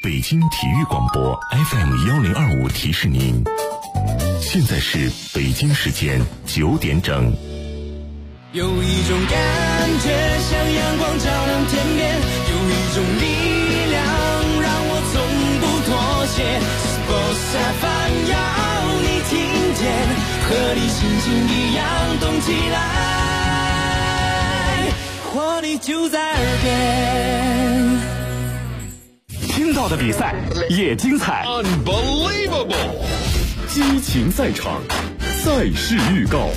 北京体育广播 FM1025提示您，现在是北京时间9点整。 有一种感觉像阳光照亮天边，有一种力量让我从不妥协。Sports FM 要你听见，和你心情一样动起来，活力就在耳边。 听到的比赛也精彩 Unbelievable 激情赛场，赛事预告。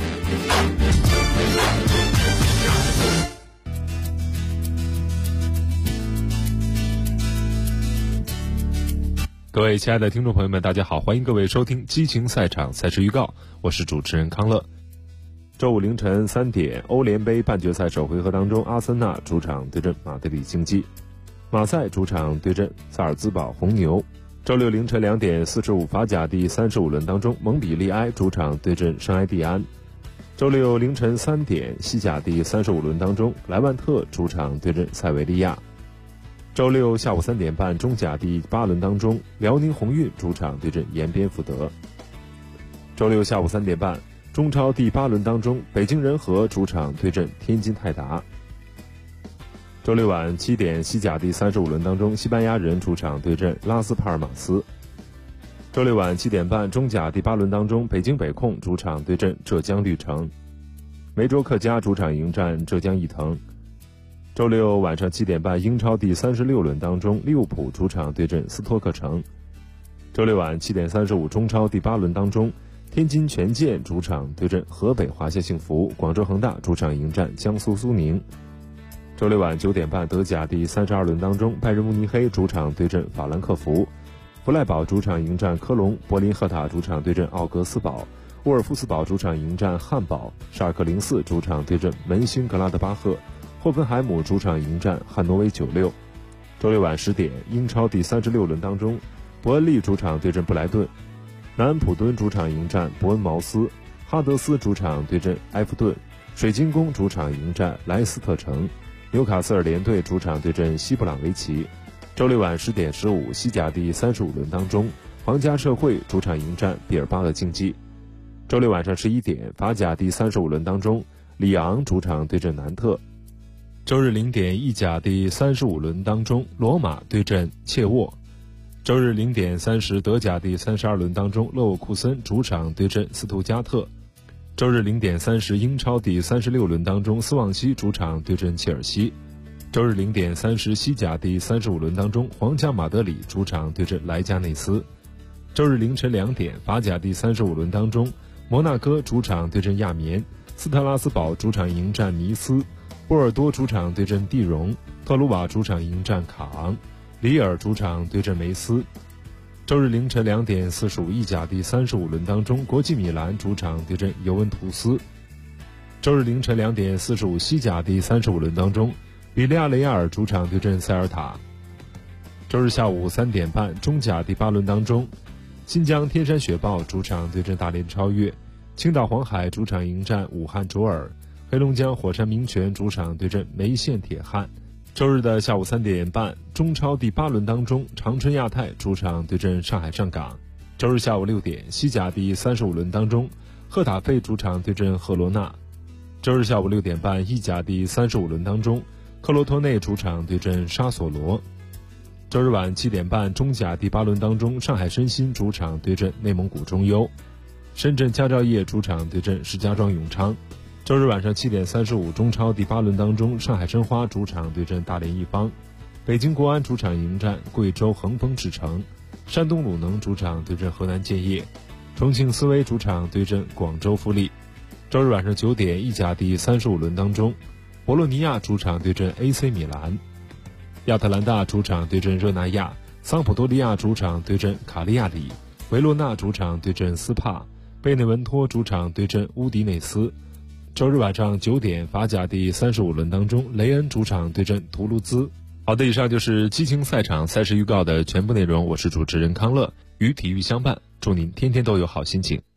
各位亲爱的听众朋友们，大家好，欢迎各位收听激情赛场赛事预告，我是主持人康乐。周五凌晨3点，欧联杯半决赛首回合当中，阿森纳主场对阵马德里竞技，马赛主场对阵萨尔兹堡红牛。周六凌晨2点45，法甲第35轮当中，蒙彼利埃主场对阵圣埃蒂安。周六凌晨3点，西甲第35轮当中，莱万特主场对阵塞维利亚。周六下午3点半，中甲第8轮当中，辽宁宏运主场对阵延边福德。周六下午3点半，中超第8轮当中，北京人和主场对阵天津泰达。周六晚7点，西甲第35轮当中，西班牙人主场对阵拉斯帕尔马斯。周六晚7点半，中甲第8轮当中，北京北控主场对阵浙江绿城。梅州客家主场迎战浙江毅腾。周六晚上7点半，英超第36轮当中，利物浦主场对阵斯托克城。周六晚7点35，中超第8轮当中，天津权健主场对阵河北华夏幸福，广州恒大主场迎战江苏苏宁。周六晚9点半，德甲第32轮当中，拜仁慕尼黑主场对阵法兰克福，弗赖堡主场迎战科隆，柏林赫塔主场对阵奥格斯堡，沃尔夫斯堡主场迎战汉堡，沙尔克04主场对阵门兴格拉德巴赫，霍芬海姆主场迎战汉诺威96。周六晚10点，英超第36轮当中，伯恩利主场对阵布莱顿，南安普敦主场迎战伯恩茅斯，哈德斯主场对阵埃弗顿，水晶宫主场迎战莱斯特城，纽卡斯尔联队主场对阵西布朗维奇。周六晚10点15，西甲第35轮当中，皇家社会主场迎战毕尔巴鄂竞技。周六晚上11点，法甲第35轮当中，里昂主场对阵南特。周日0点，意甲第35轮当中，罗马对阵切沃。周日0点30，德甲第32轮当中，勒沃库森主场对阵斯图加特。周日0点30，英超第36轮当中，斯旺西主场对阵切尔西。周日0点30，西甲第35轮当中，皇家马德里主场对阵莱加内斯。周日凌晨2点，法甲第35轮当中，摩纳哥主场对阵亚眠，斯特拉斯堡主场迎战尼斯，波尔多主场对阵蒂荣，特鲁瓦主场迎战卡昂，里尔主场对阵梅斯。周日凌晨2点45，意甲第35轮当中，国际米兰主场对阵尤文图斯。周日凌晨2点45，西甲第35轮当中，比利亚雷亚尔主场对阵塞尔塔。周日下午3点半，中甲第8轮当中，新疆天山雪豹主场对阵大连超越，青岛黄海主场迎战武汉卓尔，黑龙江火山明泉主场对阵梅县铁汉。周日的下午3点半，中超第8轮当中，长春亚泰主场对阵上海上港。周日下午6点，西甲第35轮当中，赫塔费主场对阵赫罗纳。周日下午6点半，意甲第35轮当中，克罗托内主场对阵沙索罗。周日晚7点半，中甲第8轮当中，上海申鑫主场对阵内蒙古中优，深圳佳兆业主场对阵石家庄永昌。周日晚上7点35，中超第8轮当中，上海申花主场对阵大连一方，北京国安主场迎战贵州恒丰智诚，山东鲁能主场对阵河南建业，重庆斯威主场对阵广州富力。周日晚上9点，意甲第35轮当中，博洛尼亚主场对阵 AC 米兰，亚特兰大主场对阵热那亚，桑普多利亚主场对阵卡利亚里，维罗纳主场对阵斯帕，贝内文托主场对阵乌迪内斯。周日晚上9点，法甲第35轮当中，雷恩主场对阵图卢兹。好的，以上就是激情赛场赛事预告的全部内容，我是主持人康乐，与体育相伴，祝您天天都有好心情。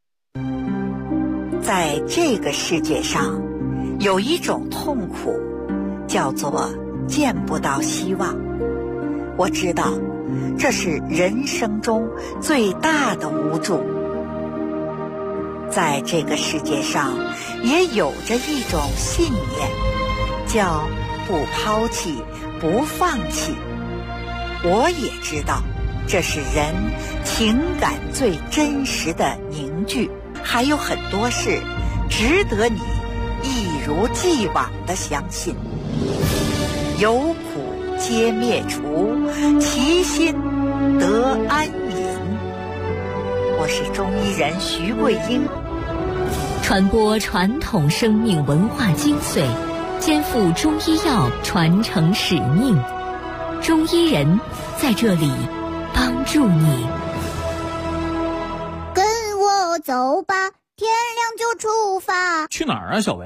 在这个世界上，有一种痛苦，叫做见不到希望。我知道这是人生中最大的无助。在这个世界上，也有着一种信念，叫不抛弃，不放弃。我也知道，这是人情感最真实的凝聚，还有很多事值得你一如既往地相信。有苦皆灭除，其心得安隐。我是中医人徐桂英， 传播传统生命文化精髓，肩负中医药传承使命。中医人在这里帮助你。 跟我走吧，天亮就出发。 去哪儿啊，小薇？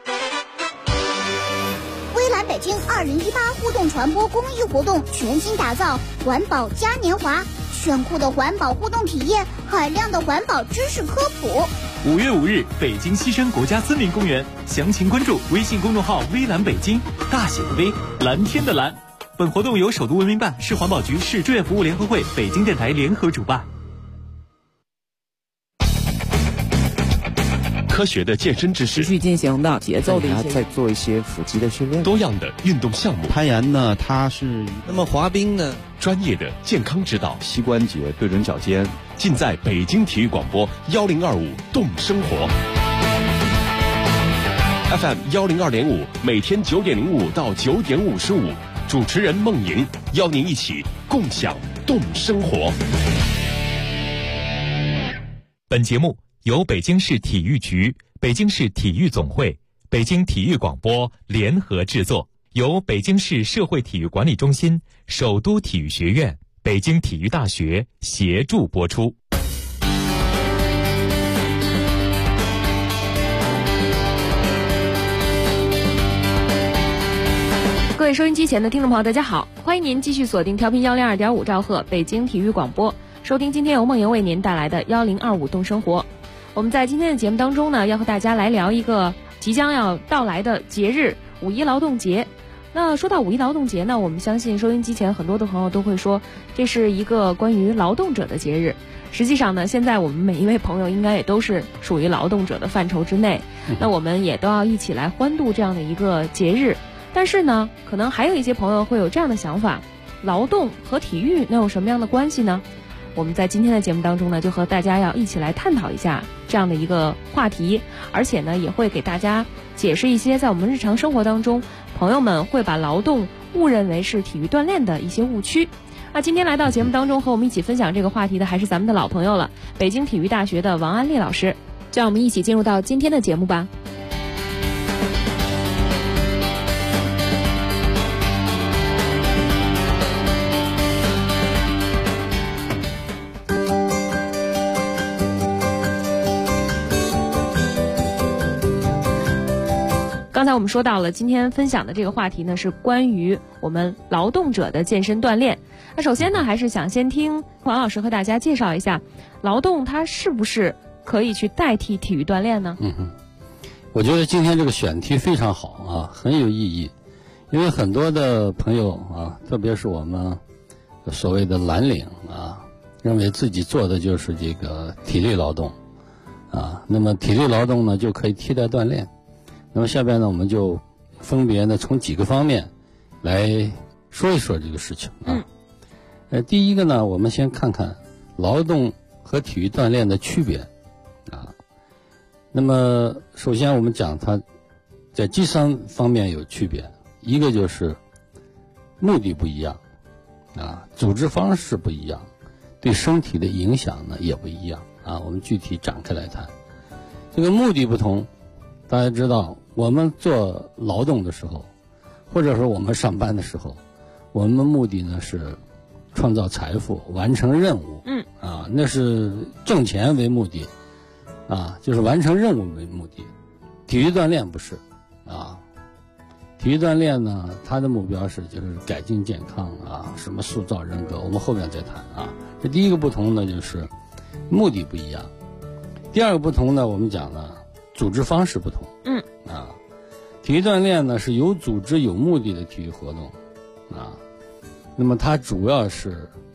微蓝北京2018互动传播公益活动全新打造环保嘉年华，炫酷的环保互动体验，海量的环保知识科普。 5月5日，北京西山国家森林公园，详情关注微信公众号微蓝北京，大写的微，蓝天的蓝。本活动由首都文明办、市环保局、市志愿服务联合会、北京电台联合主办。 科学的健身知识， 持续进行的节奏的一些， 再做一些腹肌的训练， 多样的运动项目。 攀岩呢，它是那么滑冰呢， 专业的健康指导， 膝关节对准脚尖， 尽在北京体育广播1025动生活 FM 102.5，每天9点05到9点55，主持人孟莹邀您一起共享动生活。 本节目由北京市体育局、北京市体育总会、北京体育广播联合制作，由北京市社会体育管理中心、首都体育学院、北京体育大学协助播出。 各位收音机前的听众朋友，大家好，欢迎您继续锁定调频102.5兆赫北京体育广播，收听今天由梦莹为您带来的1025动生活。我们在今天的节目当中呢，要和大家来聊一个即将要到来的节日——五一劳动节。那说到五一劳动节呢，我们相信收音机前很多的朋友都会说，这是一个关于劳动者的节日。实际上呢，现在我们每一位朋友应该也都是属于劳动者的范畴之内，那我们也都要一起来欢度这样的一个节日。但是呢，可能还有一些朋友会有这样的想法，劳动和体育那有什么样的关系呢？我们在今天的节目当中呢，就和大家要一起来探讨一下这样的一个话题，而且呢，也会给大家解释一些在我们日常生活当中，朋友们会把劳动误认为是体育锻炼的一些误区。那今天来到节目当中和我们一起分享这个话题的，还是咱们的老朋友了，北京体育大学的王安丽老师。就让我们一起进入到今天的节目吧。刚才我们说到了，今天分享的这个话题呢，是关于我们劳动者的健身锻炼。那首先呢，还是想先听王老师和大家介绍一下，劳动它是不是可以去代替体育锻炼呢？ 我觉得今天这个选题非常好啊，很有意义。因为很多的朋友啊，特别是我们所谓的蓝领啊，认为自己做的就是这个体力劳动啊，那么体力劳动呢就可以替代锻炼。那么下边呢，我们就分别呢从几个方面来说一说这个事情啊。第一个呢，我们先看看劳动和体育锻炼的区别啊。那么首先我们讲它在第三方面有区别，一个就是目的不一样啊，组织方式不一样，对身体的影响呢也不一样啊。我们具体展开来谈，这个目的不同。大家知道，我们做劳动的时候，或者说我们上班的时候，我们的目的呢是创造财富、完成任务。那是挣钱为目的，啊，就是完成任务为目的。体育锻炼不是，啊，体育锻炼呢，它的目标是就是改进健康啊，什么塑造人格，我们后面再谈啊。这第一个不同呢，就是目的不一样。第二个不同呢，我们讲呢。组织方式不同，体育锻炼呢是有组织有目的的体育活动，那么它主要是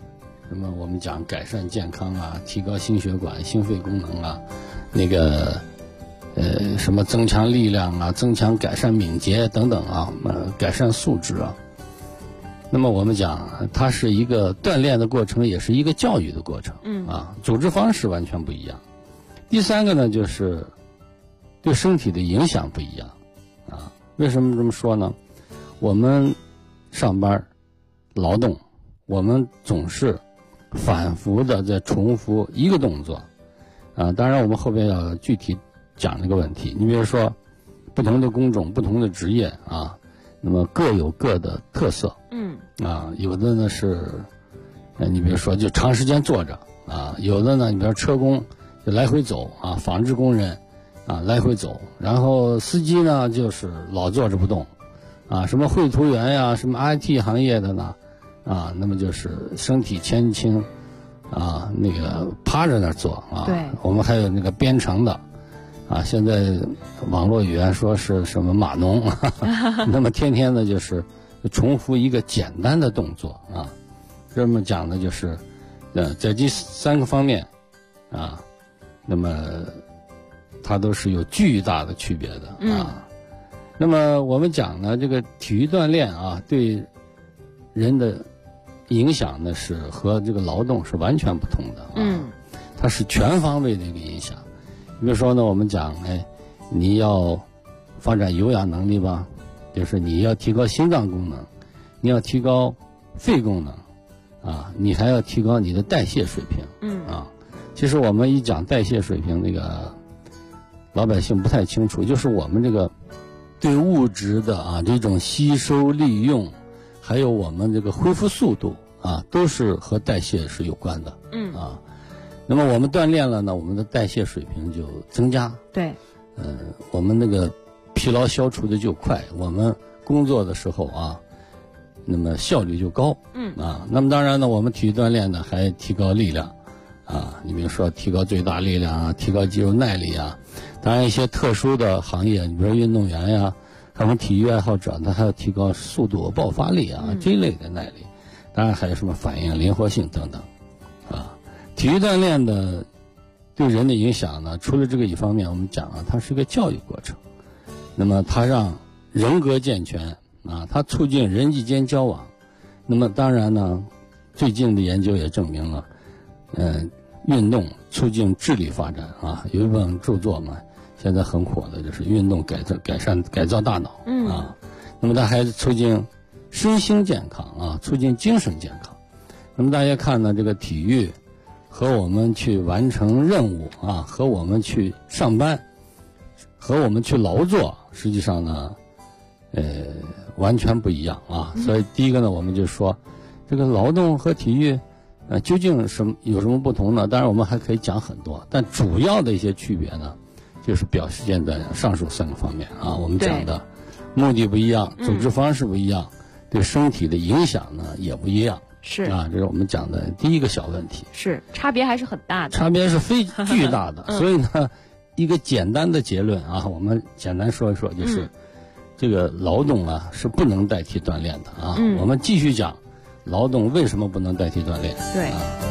那么我们讲改善健康啊，提高心血管、心肺功能啊，那个什么增强力量啊，增强改善敏捷等等啊，改善素质啊。那么我们讲，它是一个锻炼的过程，也是一个教育的过程。组织方式完全不一样。第三个呢，就是对身体的影响不一样啊。为什么这么说呢？我们上班劳动，我们总是反复的在重复一个动作啊。当然我们后边要具体讲这个问题。你比如说不同的工种、不同的职业啊，那么各有各的特色。有的呢是你比如说就长时间坐着啊，有的呢你比如车工就来回走啊，纺织工人啊来回走，然后司机呢就是老坐着不动啊，什么绘图员呀，什么 IT 行业的呢啊，那么就是身体前倾啊，那个趴着那做啊。对，我们还有那个编程的啊，现在网络语言说是什么码农那么天天的就是重复一个简单的动作啊。这么讲的就是在这3个方面啊，那么它都是有巨大的区别的啊。那么我们讲呢，这个体育锻炼啊，对人的影响呢是和这个劳动是完全不同的啊。它是全方位的一个影响。比如说呢，我们讲你要发展有氧能力吧，就是你要提高心脏功能，你要提高肺功能啊，你还要提高你的代谢水平。其实我们一讲代谢水平，那个老百姓不太清楚，就是我们这个对物质的这种吸收利用，还有我们这个恢复速度啊，都是和代谢是有关的。那么我们锻炼了呢，我们的代谢水平就增加。对，我们那个疲劳消除的就快，我们工作的时候啊，那么效率就高。那么当然呢，我们体育锻炼呢还提高力量啊，你比如说提高最大力量啊，提高肌肉耐力啊。当然一些特殊的行业，你比如运动员呀，还有体育爱好者，他还要提高速度、爆发力啊这一类的耐力。当然还有什么反应灵活性等等啊。体育锻炼的对人的影响呢，除了这个一方面，我们讲它是一个教育过程。那么它让人格健全啊，它促进人际间交往。那么当然呢，最近的研究也证明了，运动促进智力发展啊。有一本著作嘛，现在很火的就是运动改造大脑啊。那么它还促进身心健康啊，促进精神健康。那么大家看呢，这个体育和我们去完成任务啊，和我们去上班，和我们去劳作，实际上呢，完全不一样啊。所以第一个呢，我们就说，这个劳动和体育，究竟有什么不同呢？当然我们还可以讲很多，但主要的一些区别呢，就是表现在上述3个方面啊。我们讲的目的不一样，组织方式不一样，对身体的影响呢也不一样。是啊，这是我们讲的第一个小问题。是，差别还是很大的。差别是巨大的。所以呢，一个简单的结论啊，我们简单说一说，就是这个劳动啊是不能代替锻炼的啊。我们继续讲劳动为什么不能代替锻炼。对。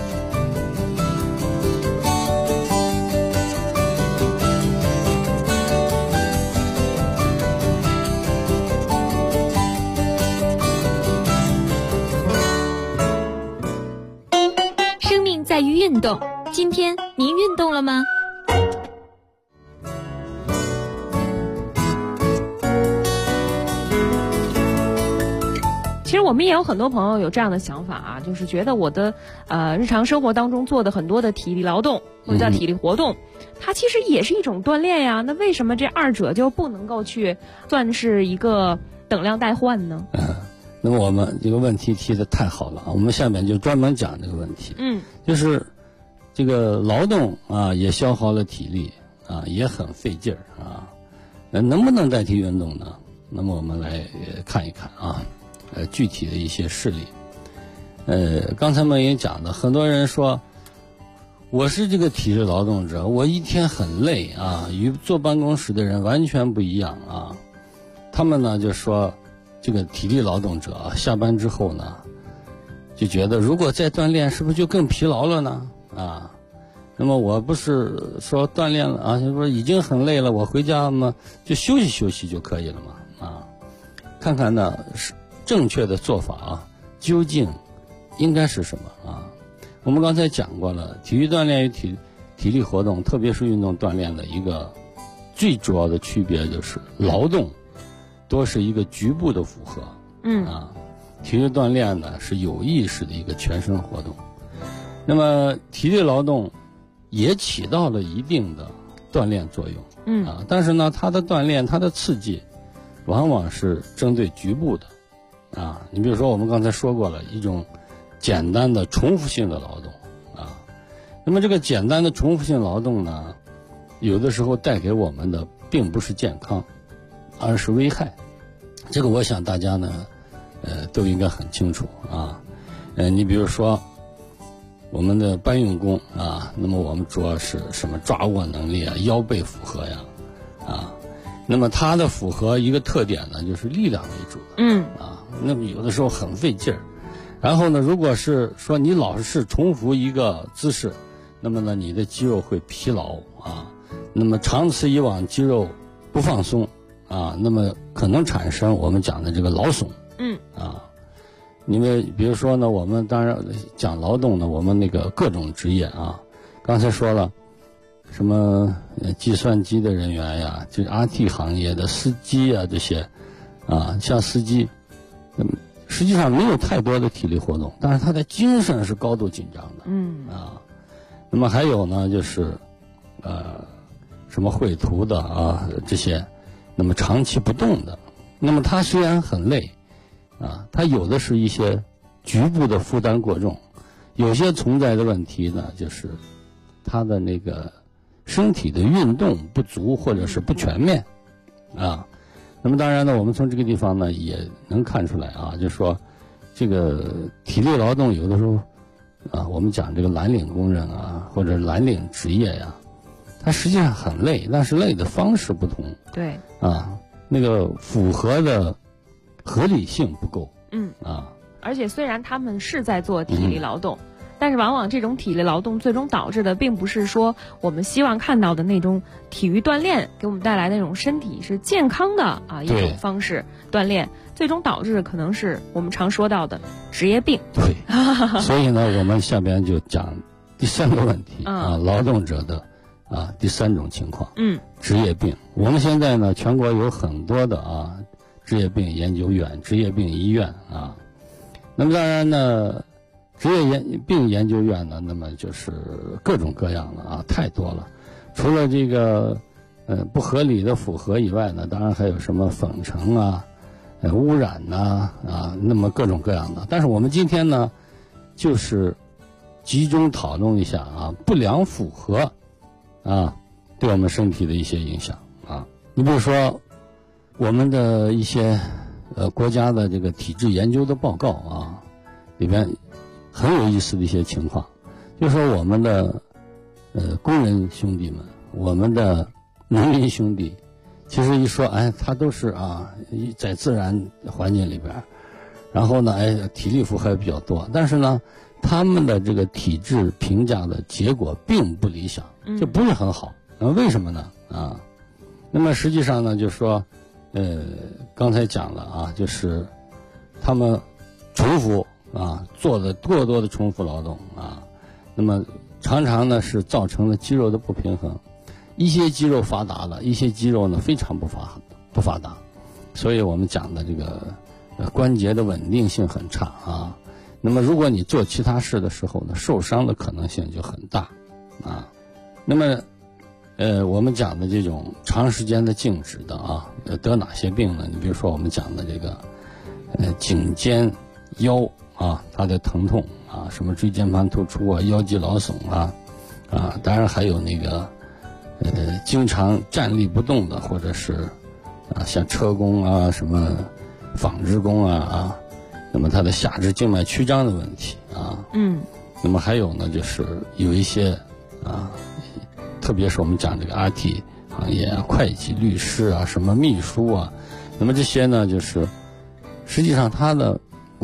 在于运动，今天您运动了吗？ 其实我们也有很多朋友有这样的想法啊，就是觉得我的日常生活当中做的很多的体力劳动或者叫体力活动，它其实也是一种锻炼呀。那为什么这2者就不能够去算是一个等量代换呢？ 那么我们这个问题提得太好了啊！我们下面就专门讲这个问题。就是这个劳动啊，也消耗了体力啊，也很费劲儿啊。能不能代替运动呢？那么我们来看一看啊，具体的一些事例。刚才梦莹讲的，很多人说我是这个体力劳动者，我一天很累啊，与坐办公室的人完全不一样啊。他们呢就说，这个体力劳动者下班之后呢， 就觉得如果再锻炼，是不是就更疲劳了呢？啊，那么我不是说锻炼了啊，就说已经很累了，我回家嘛就休息休息就可以了嘛啊，看看呢是正确的做法啊，究竟应该是什么啊？我们刚才讲过了，体育锻炼与体力活动，特别是运动锻炼的一个最主要的区别就是劳动多是一个局部的负荷，体育锻炼呢是有意识的一个全身活动。那么体力劳动也起到了一定的锻炼作用，但是呢，它的锻炼、它的刺激，往往是针对局部的，你比如说我们刚才说过了，一种简单的重复性的劳动，那么这个简单的重复性劳动呢，有的时候带给我们的并不是健康，而是危害。这个我想大家呢，都应该很清楚啊。你比如说我们的搬运工啊，那么我们主要是什么抓握能力啊、腰背负荷呀，那么它的负荷一个特点呢，就是力量为主的，那么有的时候很费劲儿。然后呢，如果是说你老是重复一个姿势，那么呢，你的肌肉会疲劳啊。那么长此以往，肌肉不放松啊，那么可能产生我们讲的这个劳损。因为比如说呢，我们当然讲劳动呢，我们那个各种职业啊，刚才说了，什么计算机的人员呀，就是 IT 行业的司机啊这些，像司机，实际上没有太多的体力活动，但是他的精神是高度紧张的，那么还有呢，就是什么绘图的啊这些，那么长期不动的，那么他虽然很累他有的是一些局部的负担过重，有些存在的问题呢，就是他的那个身体的运动不足或者是不全面那么当然呢，我们从这个地方呢也能看出来就是说这个体力劳动有的时候我们讲这个蓝领工人或者蓝领职业呀，它实际上很累，但是累的方式不同， 对那个符合的合理性不够， 而且虽然他们是在做体力劳动，但是往往这种体力劳动最终导致的并不是说我们希望看到的那种体育锻炼给我们带来的那种身体是健康的一种方式锻炼，最终导致的可能是我们常说到的职业病。 对，所以呢，我们下边就讲第三个问题劳动者的第三种情况，职业病。我们现在呢，全国有很多的职业病研究院、职业病医院那么当然呢，职业病研究院呢，那么就是各种各样的太多了。除了这个不合理的负荷以外呢，当然还有什么粉尘污染那么各种各样的。但是我们今天呢，就是集中讨论一下不良负荷对我们身体的一些影响你比如说我们的一些国家的这个体质研究的报告里边很有意思的一些情况，就说我们的工人兄弟们，我们的农民兄弟，其实一说他都是在自然环境里边，然后呢体力负荷比较多，但是呢他们的这个体质评价的结果并不理想，就不是很好。为什么呢那么实际上呢，就是说刚才讲了就是他们重复做的过多的重复劳动那么常常呢是造成了肌肉的不平衡，一些肌肉发达了，一些肌肉呢非常不发达，所以我们讲的这个关节的稳定性很差那么如果你做其他事的时候呢，受伤的可能性就很大那么我们讲的这种长时间的静止的得哪些病呢？你比如说我们讲的这个颈肩腰它的疼痛什么椎间盘突出腰肌劳损当然还有那个经常站立不动的，或者是像车工什么纺织工那么它的下肢静脉曲张的问题那么还有呢，就是有一些特别是我们讲这个 IT 行业会计、律师什么秘书那么这些呢，就是实际上他的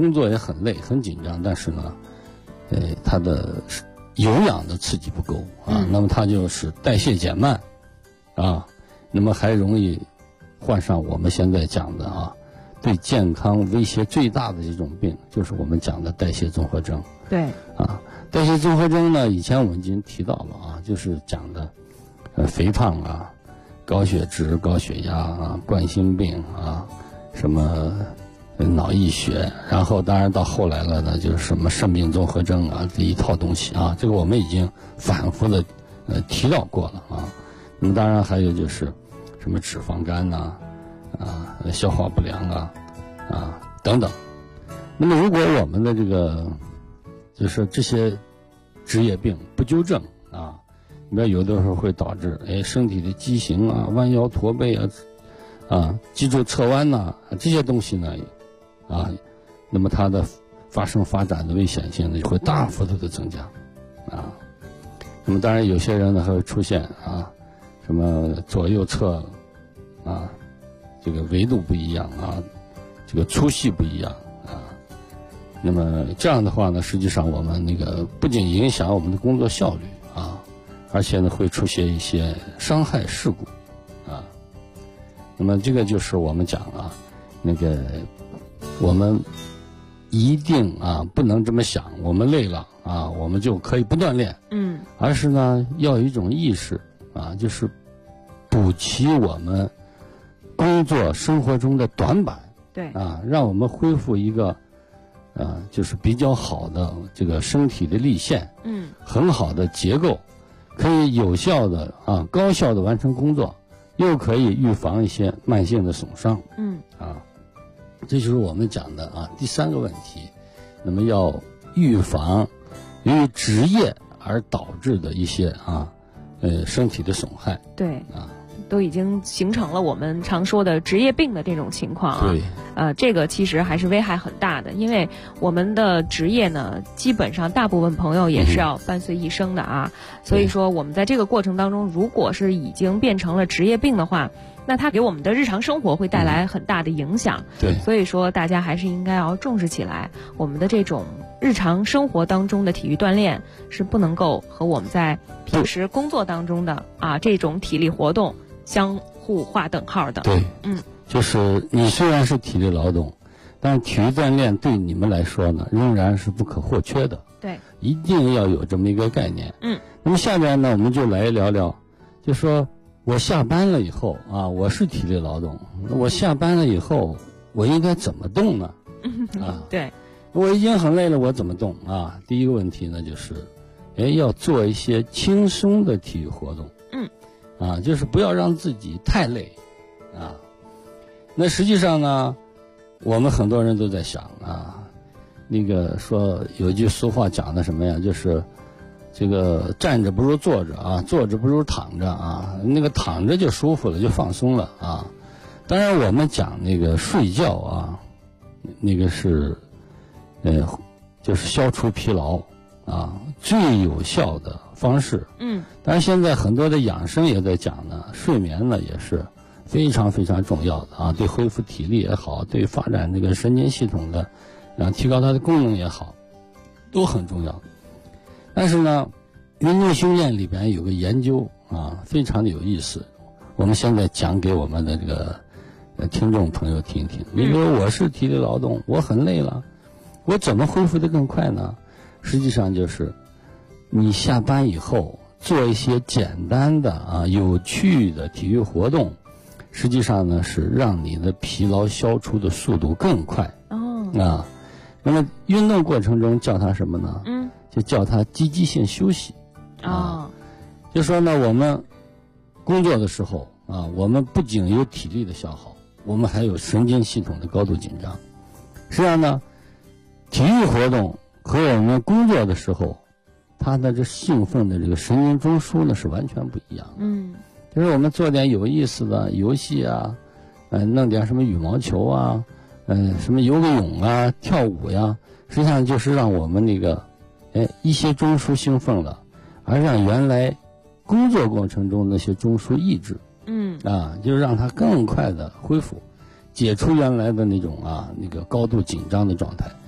工作也很累很紧张，但是呢，他的有氧的刺激不够啊，那么他就是代谢减慢啊，那么还容易患上我们现在讲的啊，对健康威胁最大的这种病，就是我们讲的代谢综合征。 对啊，代谢综合征呢，以前我们已经提到了啊，就是讲的肥胖啊、高血脂、高血压啊、冠心病啊，什么脑溢血，然后当然到后来了呢，就是什么肾病综合征啊，这一套东西啊，这个我们已经反复的提到过了啊。那么当然还有就是什么脂肪肝呐、消化不良啊等等。那么如果我们的这个就是这些职业病不纠正啊，你看有的时候会导致身体的畸形啊、弯腰驼背啊、脊柱侧弯呐、这些东西呢那么它的发展的危险性呢就会大幅度的增加啊。那么当然有些人呢还会出现什么左右侧这个维度不一样啊，这个粗细不一样啊。那么这样的话呢，实际上我们那个不仅影响我们的工作效率啊，而且呢会出现一些伤害事故啊。那么这个就是我们讲那个我们一定不能这么想，我们累了我们就可以不锻炼，而是呢要有一种意识就是补齐我们工作生活中的短板， 对让我们恢复一个就是比较好的这个身体的力线，很好的结构，可以有效的高效的完成工作，又可以预防一些慢性的损伤，这就是我们讲的第三个问题。那么要预防由于职业而导致的一些身体的损害， 对都已经形成了我们常说的职业病的这种情况对， 这个其实还是危害很大的，因为我们的职业呢，基本上大部分朋友也是要伴随一生的所以说我们在这个过程当中，如果是已经变成了职业病的话，那它给我们的日常生活会带来很大的影响。 对， 所以说大家还是应该要重视起来，我们的这种日常生活当中的体育锻炼是不能够和我们在平时工作当中的这种体力活动相互划等号的。 对，就是你虽然是体力劳动，但是体育锻炼对你们来说呢，仍然是不可或缺的。 对， 一定要有这么一个概念。那么下面呢，我们就来聊聊，就说我下班了以后我是体力劳动，那我下班了以后我应该怎么动呢？ 对， 我已经很累了，我怎么动第一个问题呢，就是要做一些轻松的体育活动。就是不要让自己太累那实际上呢，我们很多人都在想那个说有一句俗话讲的什么呀，就是这个站着不如坐着坐着不如躺着那个躺着就舒服了，就放松了当然我们讲那个睡觉那个是就是消除疲劳最有效的方式。当然现在很多的养生也在讲呢，睡眠呢也是非常非常重要的对恢复体力也好，对发展这个神经系统的提高它的功能也好，都很重要。但是呢，运动训练里边有个研究非常的有意思，我们现在讲给我们的这个听众朋友听一听。比如说我是体力劳动，我很累了，我怎么恢复得更快呢？实际上就是你下班以后做一些简单的有趣的体育活动，实际上呢是让你的疲劳消除的速度更快。那么运动过程中叫它什么呢？就叫它积极性休息。就说呢，我们工作的时候我们不仅有体力的消耗，我们还有神经系统的高度紧张。实际上呢，体育活动和我们工作的时候，它的这兴奋的这个神经中枢呢是完全不一样的。就是我们做点有意思的游戏弄点什么羽毛球什么游个泳跳舞呀，实际上就是让我们那个一些中枢兴奋了，而让原来工作过程中那些中枢抑制。就是让它更快的恢复，解除原来的那种那个高度紧张的状态。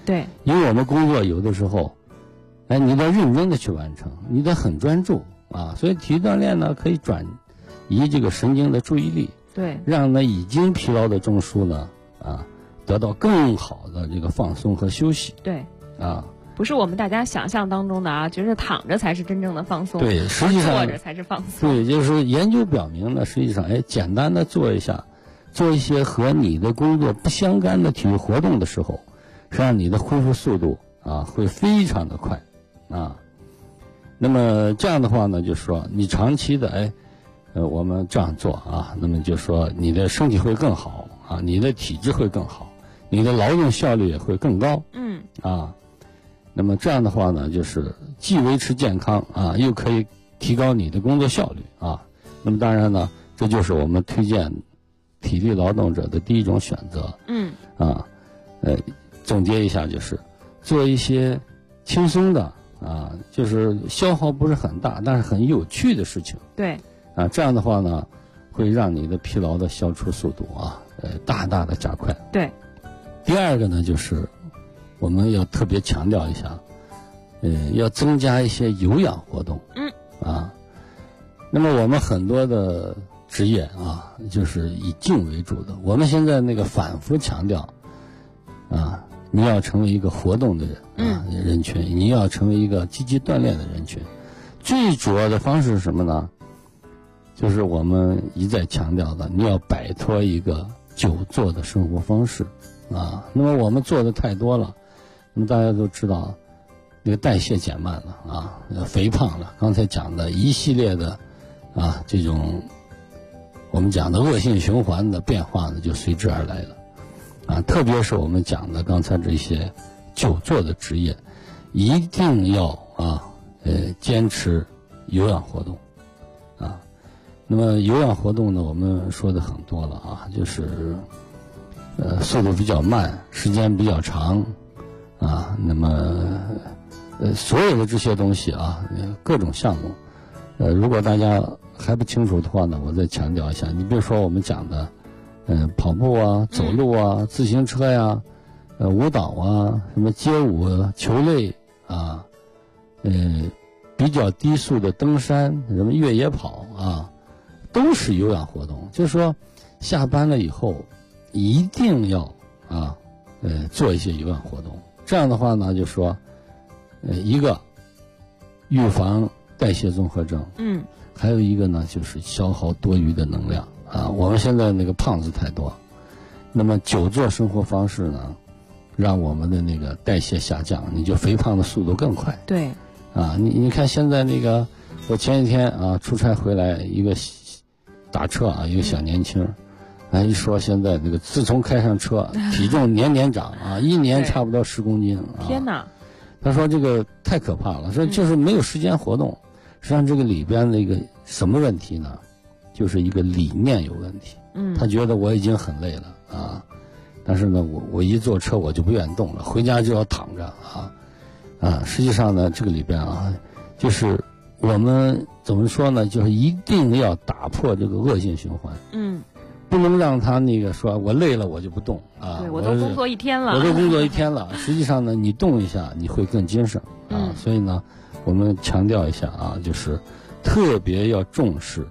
对， 因为我们工作有的时候，你得认真的去完成，你得很专注啊。所以体育锻炼呢，可以转移这个神经的注意力， 对， 让呢已经疲劳的中枢呢得到更好的这个放松和休息。 对， 啊。 不是我们大家想象当中的觉得躺着才是真正的放松， 对，实际上坐着才是放松。 对，就是研究表明呢，实际上简单的做一些和你的工作不相干的体育活动的时候，实际上你的恢复速度会非常的快啊。那么这样的话呢，就是说你长期的我们这样做那么就说你的身体会更好你的体质会更好，你的劳动效率也会更高。那么这样的话呢，就是既维持健康又可以提高你的工作效率那么当然呢，这就是我们推荐体力劳动者的第一种选择。总结一下，就是做一些轻松的就是消耗不是很大，但是很有趣的事情。 对这样的话呢，会让你的疲劳的消除速度大大的加快。 对， 第二个呢，就是我们要特别强调一下，要增加一些有氧活动。那么我们很多的职业就是以静为主的。我们现在那个反复强调你要成为一个活动的人人群，你要成为一个积极锻炼的人群。最主要的方式是什么呢？就是我们一再强调的，你要摆脱一个久坐的生活方式那么我们做的太多了，那么大家都知道那个代谢减慢了肥胖了，刚才讲的一系列的这种我们讲的恶性循环的变化呢，就随之而来了特别是我们讲的刚才这些久坐的职业，一定要坚持有氧活动那么有氧活动呢，我们说的很多了就是速度比较慢，时间比较长那么所有的这些东西各种项目如果大家还不清楚的话呢，我再强调一下。你比如说我们讲的跑步走路自行车呀舞蹈什么街舞球类比较低速的登山什么越野跑都是有氧活动。就是说下班了以后一定要做一些有氧活动。这样的话呢，就说一个预防代谢综合症还有一个呢，就是消耗多余的能量我们现在那个胖子太多，那么久坐生活方式呢，让我们的那个代谢下降，你就肥胖的速度更快。 对你看现在那个我前几天出差回来，一个打车一个小年轻一说现在那个自从开上车体重年年涨一年差不多10公斤天哪！ 他说这个太可怕了，说就是没有时间活动。实际上这个里边的一个什么问题呢？就是一个理念有问题。他觉得我已经很累了但是呢我一坐车我就不愿意动了，回家就要躺着实际上呢这个里边就是我们怎么说呢，就是一定要打破这个恶性循环。不能让他那个说我累了我就不动对，我都工作一天了， 实际上呢你动一下你会更精神所以呢我们强调一下就是特别要重视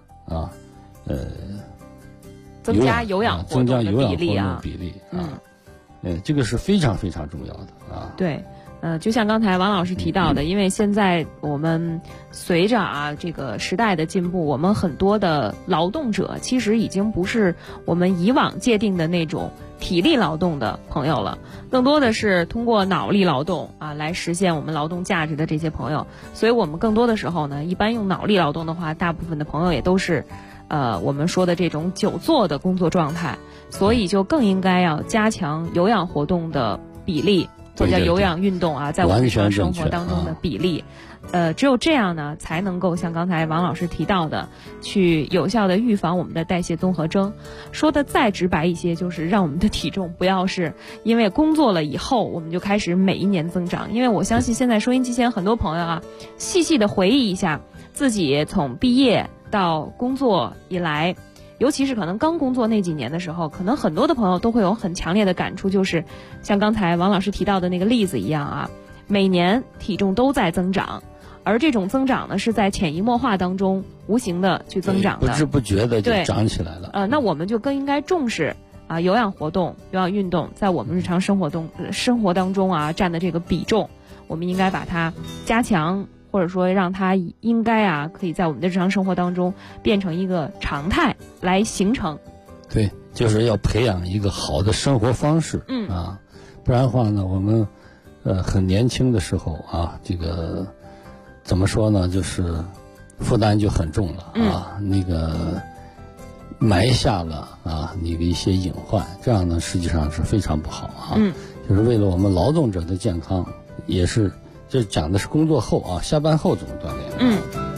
增加有氧活动的比例这个是非常非常重要的对就像刚才王老师提到的，因为现在我们随着这个时代的进步，我们很多的劳动者其实已经不是我们以往界定的那种体力劳动的朋友了，更多的是通过脑力劳动来实现我们劳动价值的这些朋友。所以我们更多的时候呢，一般用脑力劳动的话，大部分的朋友也都是我们说的这种久坐的工作状态，所以就更应该要加强有氧活动的比例，或者叫有氧运动在我们日常生活当中的比例。只有这样呢，才能够像刚才王老师提到的，去有效的预防我们的代谢综合征。说的再直白一些，就是让我们的体重不要是因为工作了以后我们就开始每一年增长。因为我相信现在收音机前很多朋友细细的回忆一下自己从毕业到工作以来， 尤其是可能刚工作那几年的时候，可能很多的朋友都会有很强烈的感触，就是像刚才王老师提到的那个例子一样啊，每年体重都在增长，而这种增长呢是在潜移默化当中无形的去增长的， 不知不觉的就长起来了。 那我们就更应该重视有氧活动、有氧运动在我们日常生活当中占的这个比重，我们应该把它加强，或者说让它应该可以在我们的日常生活当中变成一个常态来形成。 对，就是要培养一个好的生活方式。不然的话呢，我们很年轻的时候这个怎么说呢，就是负担就很重了那个埋下了那个一些隐患，这样呢实际上是非常不好就是为了我们劳动者的健康，也是这讲的是工作后下班后怎么锻炼。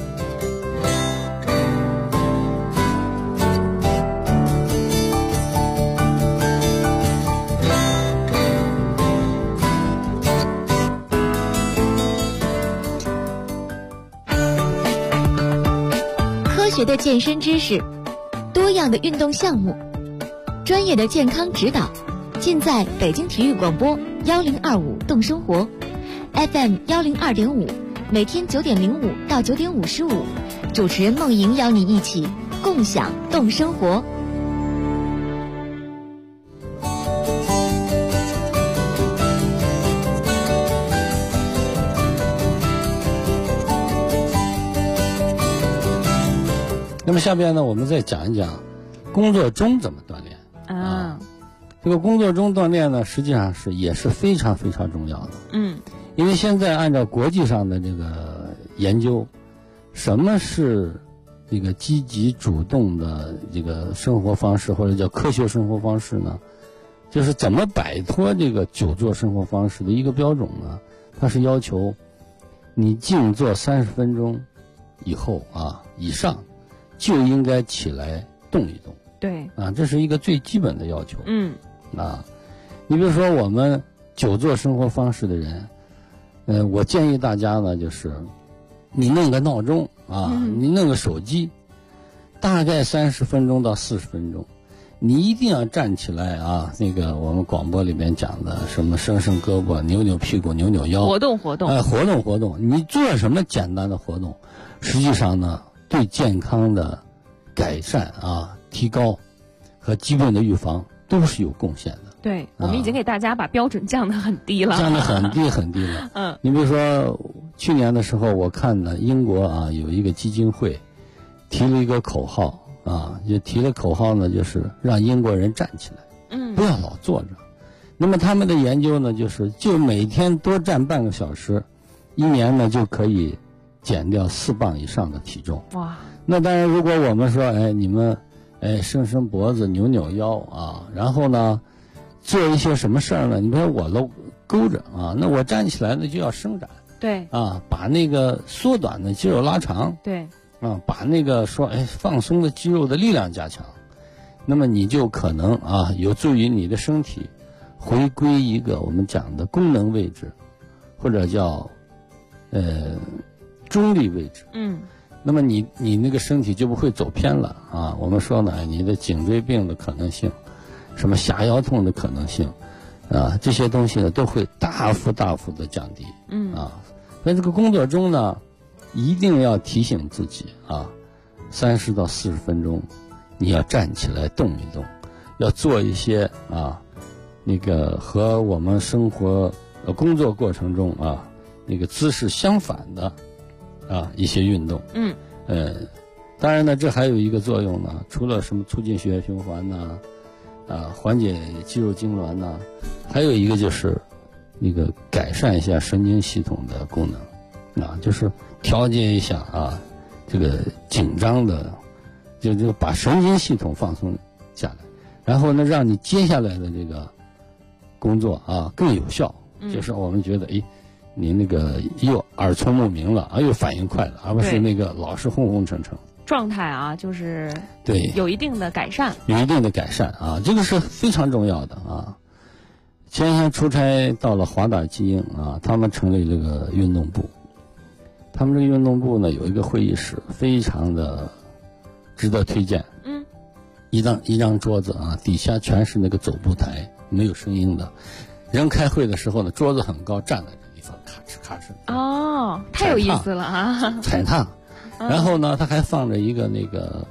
科学的健身知识，多样的运动项目，专业的健康指导，尽在北京体育广播1025动生活 FM 102.5，每天9点05到9点55，主持人梦莹邀你一起共享动生活。 那么下边呢，我们再讲一讲工作中怎么锻炼这个工作中锻炼呢，实际上也是非常非常重要的。因为现在按照国际上的这个研究，什么是这个积极主动的这个生活方式，或者叫科学生活方式呢？就是怎么摆脱这个久坐生活方式的一个标准呢？它是要求你静坐30分钟以后以上，就应该起来动一动。 对这是一个最基本的要求。你比如说我们久坐生活方式的人，我建议大家呢，就是你弄个闹钟你弄个手机，大概30分钟到40分钟，你一定要站起来那个我们广播里面讲的什么伸伸胳膊、扭扭屁股、扭扭腰， 活动活动。 你做什么简单的活动，实际上呢，对健康的改善提高和疾病的预防都是有贡献的。 对，我们已经给大家把标准降得很低了， 降得很低很低了。你比如说去年的时候，我看呢英国有一个基金会提了一个口号就提了口号呢，就是让英国人站起来，不要老坐着。那么他们的研究呢，就每天多站半个小时，一年呢就可以减掉4磅以上的体重。 哇！ 那当然，如果我们说你们伸伸脖子、扭扭腰然后呢做一些什么事儿呢？你比如说我都勾着那我站起来呢就要伸展。 对把那个缩短的肌肉拉长。 对把那个放松的肌肉的力量加强，那么你就可能有助于你的身体回归一个我们讲的功能位置，或者叫中立位置。那么你那个身体就不会走偏了我们说呢，你的颈椎病的可能性，什么下腰痛的可能性这些东西呢都会大幅的降低。在这个工作中呢，一定要提醒自己30到40分钟你要站起来动一动，要做一些那个和我们生活工作过程中那个姿势相反的一些运动。当然呢，这还有一个作用呢，除了什么促进血液循环缓解肌肉痉挛还有一个就是那个改善一下神经系统的功能就是调节一下这个紧张的，就把神经系统放松下来，然后呢让你接下来的这个工作更有效。就是我们觉得你那个又耳聪目明了又反应快了，而不是那个老是昏昏沉沉。 状态就是对有一定的改善， 这个是非常重要的前一天出差到了华大基因他们成立这个运动部。他们这个运动部呢有一个会议室，非常的值得推荐。 一张桌子啊，底下全是那个走步台，没有声音的。人开会的时候呢，桌子很高，站在这地方咔哧咔哧。 哦，太有意思了啊！ 踩踏，然后呢，它还放着一个那个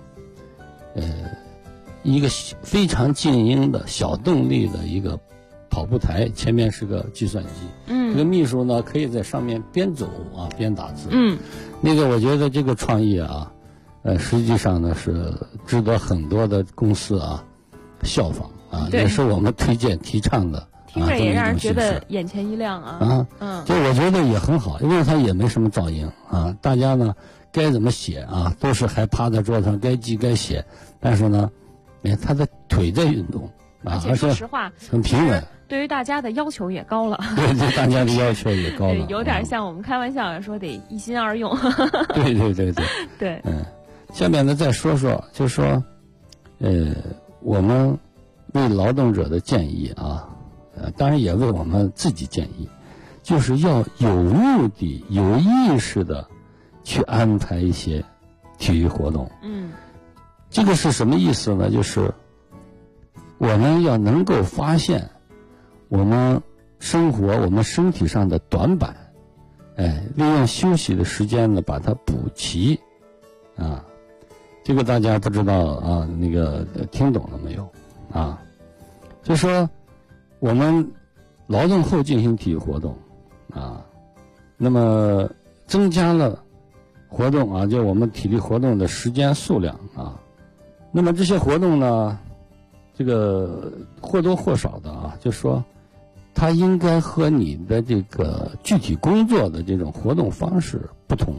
一个非常静音的小动力的一个跑步台，前面是个计算机。这个秘书呢可以在上面边走啊边打字。那个我觉得这个创意啊，实际上呢是值得很多的公司啊效仿啊，也是我们推荐提倡的。 听着也让人觉得眼前一亮啊！ 就我觉得也很好，因为它也没什么噪音啊。大家呢该怎么写啊，都是还趴在桌子上，该记该写。但是呢，他的腿在运动啊， 而且说实话很平稳。 对于大家的要求也高了。 对，大家的要求也高了。 有点像我们开玩笑说得一心二用。 对。下面呢再说说，就说，我们为劳动者的建议啊。当然也为我们自己建议，就是要有目的、有意识的去安排一些体育活动。这个是什么意思呢？就是我们要能够发现我们生活、我们身体上的短板，利用休息的时间呢把它补齐。啊，这个大家不知道啊，那个听懂了没有？啊，就说。我们劳动后进行体育活动，啊，那么增加了活动啊，就我们体力活动的时间数量啊，那么这些活动呢，这个或多或少的啊，就说它应该和你的这个具体工作的这种活动方式不同。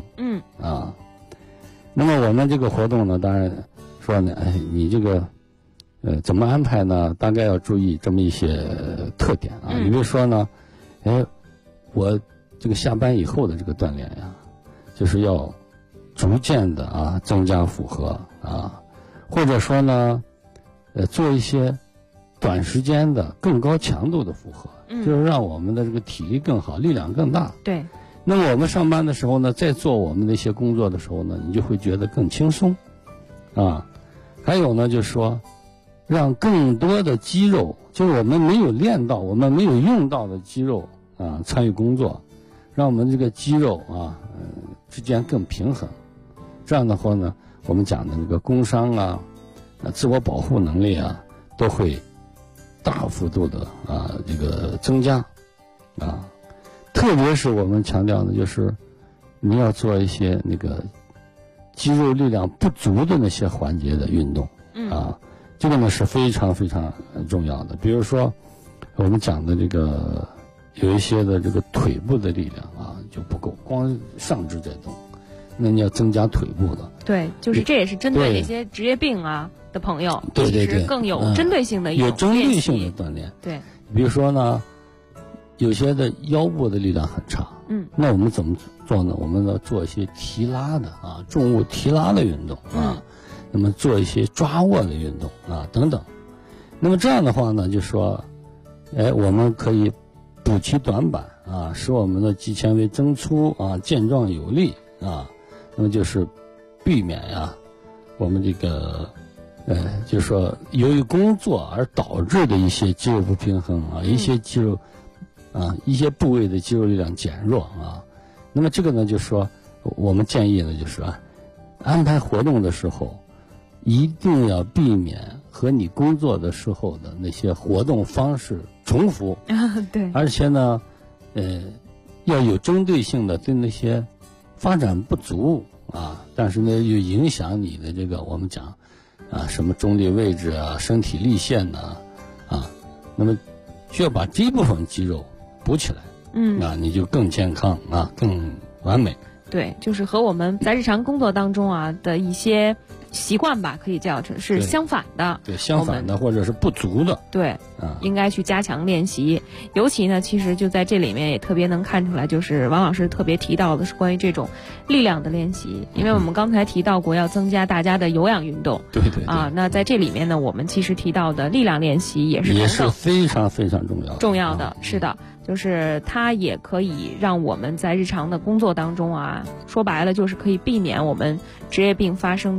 那么我们这个活动呢，当然说呢，你这个。怎么安排呢？大概要注意这么一些特点啊。比如说呢，我这个下班以后的这个锻炼呀，就是要逐渐的啊增加负荷啊，或者说呢，做一些短时间的更高强度的负荷，就是让我们的这个体力更好，力量更大。 对。 那么我们上班的时候呢，在做我们的一些工作的时候呢，你就会觉得更轻松啊。还有呢，就是说。让更多的肌肉，就是我们没有练到、我们没有用到的肌肉啊，参与工作，让我们这个肌肉啊，之间更平衡。这样的话呢，我们讲的这个工伤啊、自我保护能力啊，都会大幅度的啊这个增加啊。特别是我们强调的，就是你要做一些那个肌肉力量不足的那些环节的运动啊。这个呢是非常非常重要的。比如说，我们讲的这个有一些的这个腿部的力量啊就不够，光上肢在动，那你要增加腿部的。 对，就是这也是针对那些职业病啊的朋友， 对， 其实更有针对性的有针对性的锻炼。 对， 比如说呢，有些的腰部的力量很差，那我们怎么做呢？我们要做一些提拉的啊，重物提拉的运动啊。那么做一些抓握的运动啊等等，那么这样的话呢，就说，我们可以补齐短板啊，使我们的肌纤维增粗啊，健壮有力啊。那么就是避免呀，我们这个就是说由于工作而导致的一些肌肉不平衡啊，一些肌肉啊一些部位的肌肉力量减弱啊。那么这个呢，就是说我们建议呢，就是安排活动的时候。一定要避免和你工作的时候的那些活动方式重复， 对， 而且呢，要有针对性的对那些发展不足啊，但是呢又影响你的这个我们讲啊什么中立位置啊、身体立线呐啊，那么需要把这部分肌肉补起来，啊你就更健康啊，更完美。 对，就是和我们在日常工作当中啊的一些习惯吧，可以叫成是相反的。 对，相反的或者是不足的。 对，应该去加强练习。尤其呢，其实就在这里面也特别能看出来，就是王老师特别提到的是关于这种力量的练习。因为我们刚才提到过要增加大家的有氧运动。 对对。 啊，那在这里面呢，我们其实提到的力量练习也是非常非常重要的。 重要的，是的。就是它也可以让我们在日常的工作当中啊，说白了就是可以避免我们职业病发生的一个机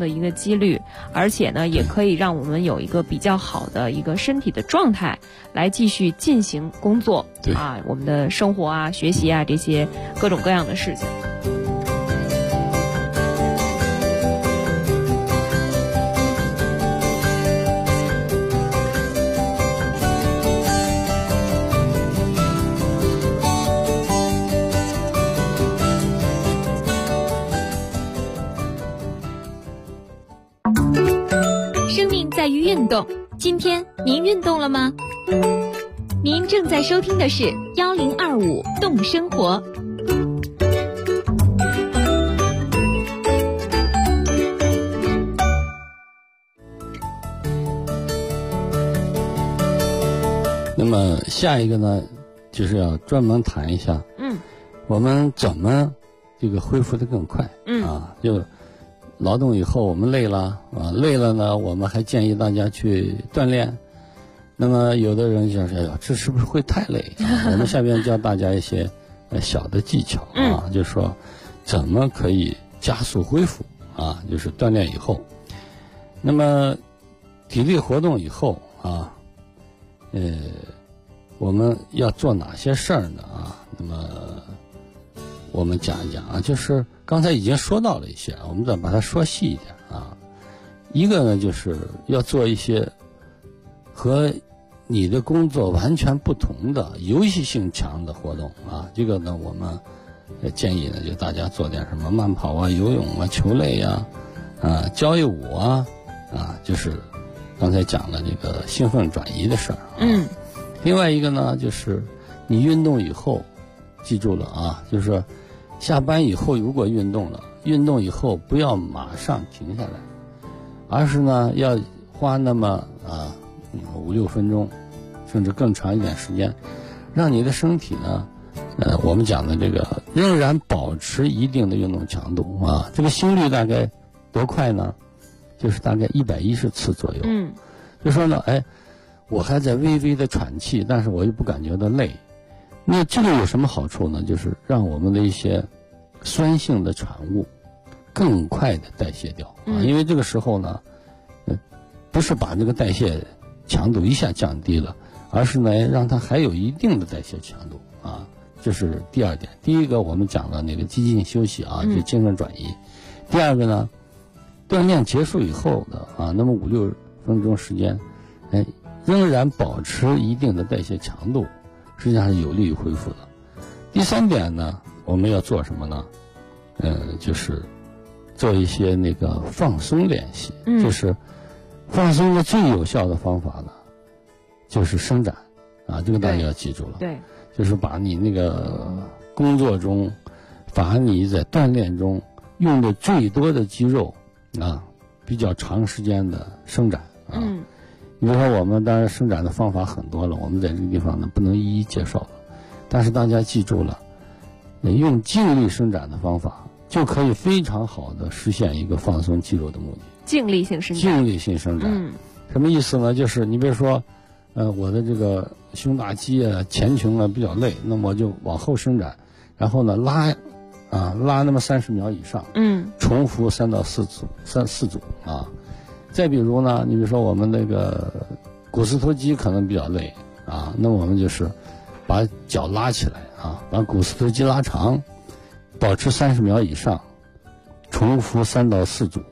几率，而且呢，也可以让我们有一个比较好的一个身体的状态来继续进行工作啊，我们的生活啊、学习啊这些各种各样的事情。 在于运动，今天您运动了吗？您正在收听的是1025动生活。 那么下一个呢，就是要专门谈一下，我们怎么这个恢复得更快，就劳动以后我们累了累了呢，我们还建议大家去锻炼。那么有的人就说，哎呦，这是不是会太累？我们下边教大家一些小的技巧就是说怎么可以加速恢复就是锻炼以后。那么体力活动以后我们要做哪些事儿呢那么我们讲一讲就是刚才已经说到了一些，我们再把它说细一点一个呢，就是要做一些和你的工作完全不同的游戏性强的活动这个呢，我们建议呢，就大家做点什么慢跑游泳球类交谊舞就是刚才讲了这个兴奋转移的事儿另外一个呢，就是你运动以后，记住了就是下班以后如果运动了，运动以后不要马上停下来，而是呢要花那么5-6分钟，甚至更长一点时间，让你的身体呢我们讲的这个仍然保持一定的运动强度这个心率大概多快呢？就是大概110次左右就说呢我还在微微的喘气，但是我又不感觉到累。那这个有什么好处呢？就是让我们的一些酸性的产物更快的代谢掉因为这个时候呢不是把这个代谢强度一下降低了，而是呢让它还有一定的代谢强度这是第二点。第一个我们讲了那个激进休息就精神转移。第二个呢，锻炼结束以后的那么5-6分钟时间仍然保持一定的代谢强度，实际上是有利于恢复的。第三点呢，我们要做什么呢？就是做一些那个放松练习就是放松的最有效的方法呢，就是伸展这个大家要记住了。 对， 就是把你那个工作中，把你在锻炼中用的最多的肌肉比较长时间的伸展比如说我们当然伸展的方法很多了，我们在这个地方呢不能一一介绍了，但是大家记住了，用静力伸展的方法就可以非常好的实现一个放松肌肉的目的。 静力性伸展。 静力性伸展什么意思呢？就是你比如说我的这个胸大肌前穷比较累，那么我就往后伸展，然后呢拉那么30秒以上重复3到4组再比如呢，你比如说我们那个股四头肌可能比较累那我们就是把脚拉起来把股四头肌拉长，保持30秒以上，重复3到4组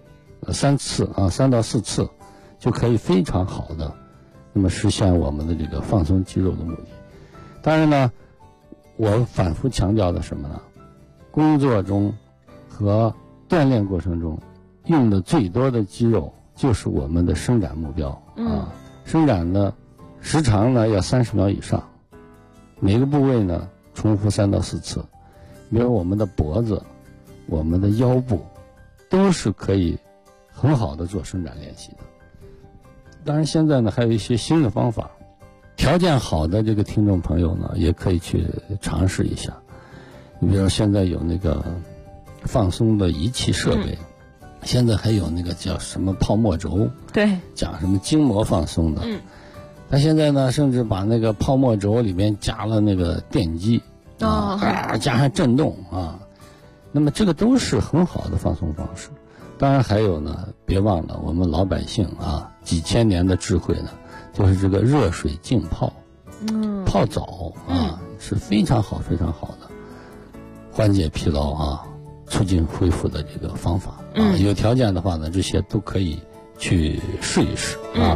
3到4次，就可以非常好的那么实现我们的这个放松肌肉的目的。当然呢，我反复强调的什么呢？工作中和锻炼过程中用的最多的肌肉就是我们的伸展目标伸展呢时长呢要30秒以上，每个部位呢重复3到4次。比如我们的脖子、我们的腰部都是可以很好的做伸展练习的。当然现在呢还有一些新的方法，条件好的这个听众朋友呢也可以去尝试一下。你比如现在有那个放松的仪器设备现在还有那个叫什么泡沫轴， 对， 讲什么筋膜放松的他现在呢甚至把那个泡沫轴里面加了那个电机加上震动那么这个都是很好的放松方式， 当然还有呢，别忘了我们老百姓啊，几千年的智慧呢，就是这个热水浸泡，泡澡啊，是非常好非常好的缓解疲劳啊，促进恢复的这个方法啊。有条件的话呢，这些都可以去试一试啊。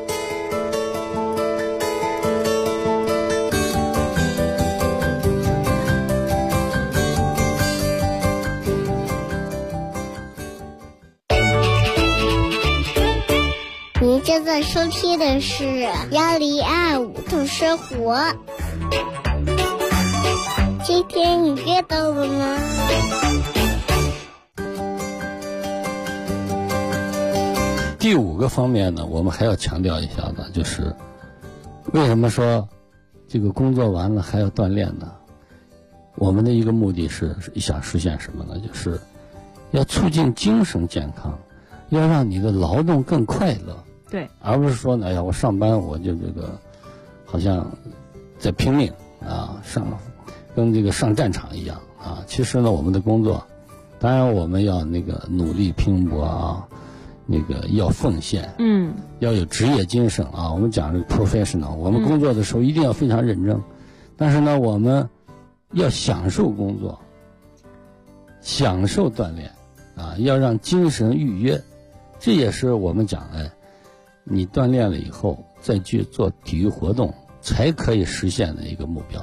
您正在收听的是1025度生活。今天你遇到了吗？ 第5个方面呢，我们还要强调一下呢，就是为什么说这个工作完了还要锻炼呢？我们的一个目的是想实现什么呢？就是要促进精神健康，要让你的劳动更快乐。 对， 而不是说呢，哎呀，我上班我就这个好像在拼命啊，跟这个上战场一样啊。其实呢，我们的工作，当然我们要那个努力拼搏啊，那个要奉献，要有职业精神啊。我们讲这个 professional， 我们工作的时候一定要非常认真，但是呢，我们要享受工作，享受锻炼啊，要让精神愉悦，这也是我们讲你锻炼了以后再去做体育活动才可以实现的一个目标。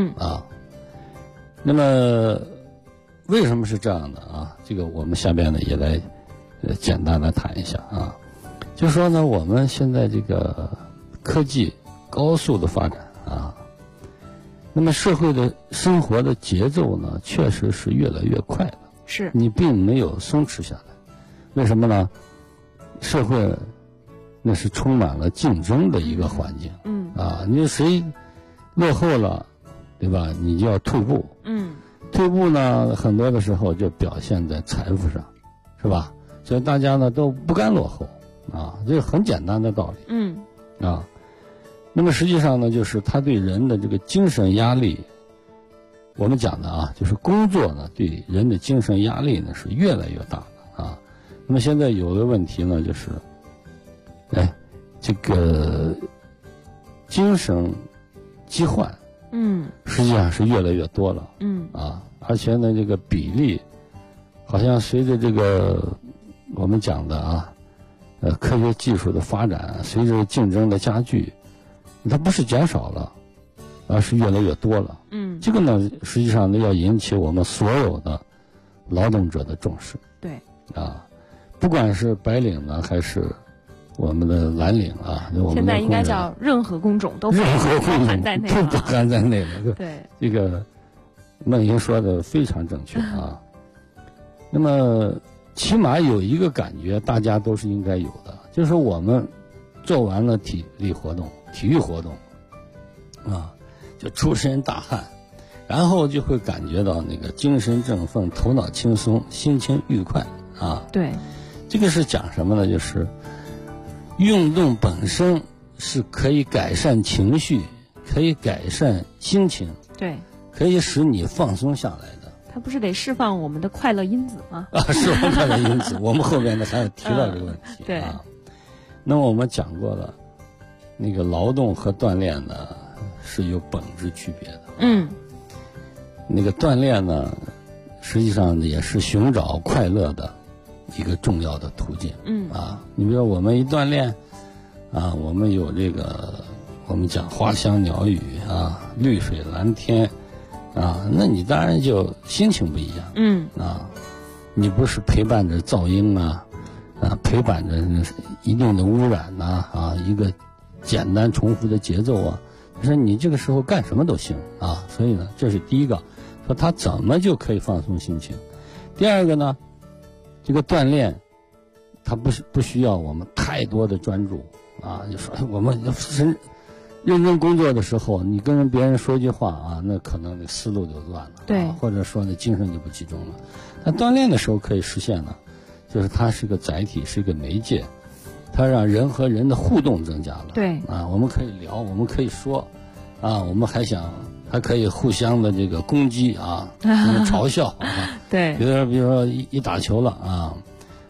那么为什么是这样的啊？这个我们下边呢也来简单的谈一下啊。就说呢，我们现在这个科技高速的发展啊，那么社会的生活的节奏呢，确实是越来越快了。 是， 你并没有松弛下来。为什么呢？社会那是充满了竞争的一个环境。你谁落后了，对吧？你就要退步。退步呢，很多的时候就表现在财富上，是吧？所以大家呢都不甘落后啊，这是很简单的道理。那么实际上呢，就是他对人的这个精神压力，我们讲的啊，就是工作呢对人的精神压力呢是越来越大的啊。那么现在有个问题呢，就是这个精神疾患，实际上是越来越多了，而且呢，这个比例好像随着这个我们讲的啊，科学技术的发展，随着竞争的加剧，它不是减少了，而是越来越多了。这个呢，实际上呢，要引起我们所有的劳动者的重视。 对， 不管是白领呢，还是我们的蓝领啊， 现在应该叫任何工种都不含在内了。 都不含在内了。 对， 这个孟莹说的非常正确啊。那么起码有一个感觉，大家都是应该有的，就是我们做完了体育活动啊，就出身大汗，然后就会感觉到那个精神振奋、头脑轻松、心情愉快啊。 对， 这个是讲什么呢？就是运动本身是可以改善情绪，可以改善心情， 对， 可以使你放松下来的。 它不是得释放我们的快乐因子吗？ 释放快乐因子，我们后面呢还要提到这个问题。 对。 那么我们讲过了，那个劳动和锻炼呢是有本质区别的。那个锻炼呢，实际上也是寻找快乐的一个重要的途径。你比如说我们一锻炼啊，我们有这个我们讲花香鸟语啊，绿水蓝天啊，那你当然就心情不一样。你不是陪伴着噪音陪伴着一定的污染一个简单重复的节奏啊，就是你这个时候干什么都行啊。所以呢，这是第一个，说他怎么就可以放松心情。第二个呢，这个锻炼它不需要我们太多的专注啊，就说我们认真工作的时候，你跟别人说一句话啊，那可能那思路就乱了， 对， 或者说呢精神就不集中了。但锻炼的时候可以实现呢，就是它是个载体，是一个媒介，它让人和人的互动增加了。 对啊，我们可以聊，我们可以说啊，我们还可以互相的这个攻击啊，嘲笑啊。 对， 比如说一打球了啊，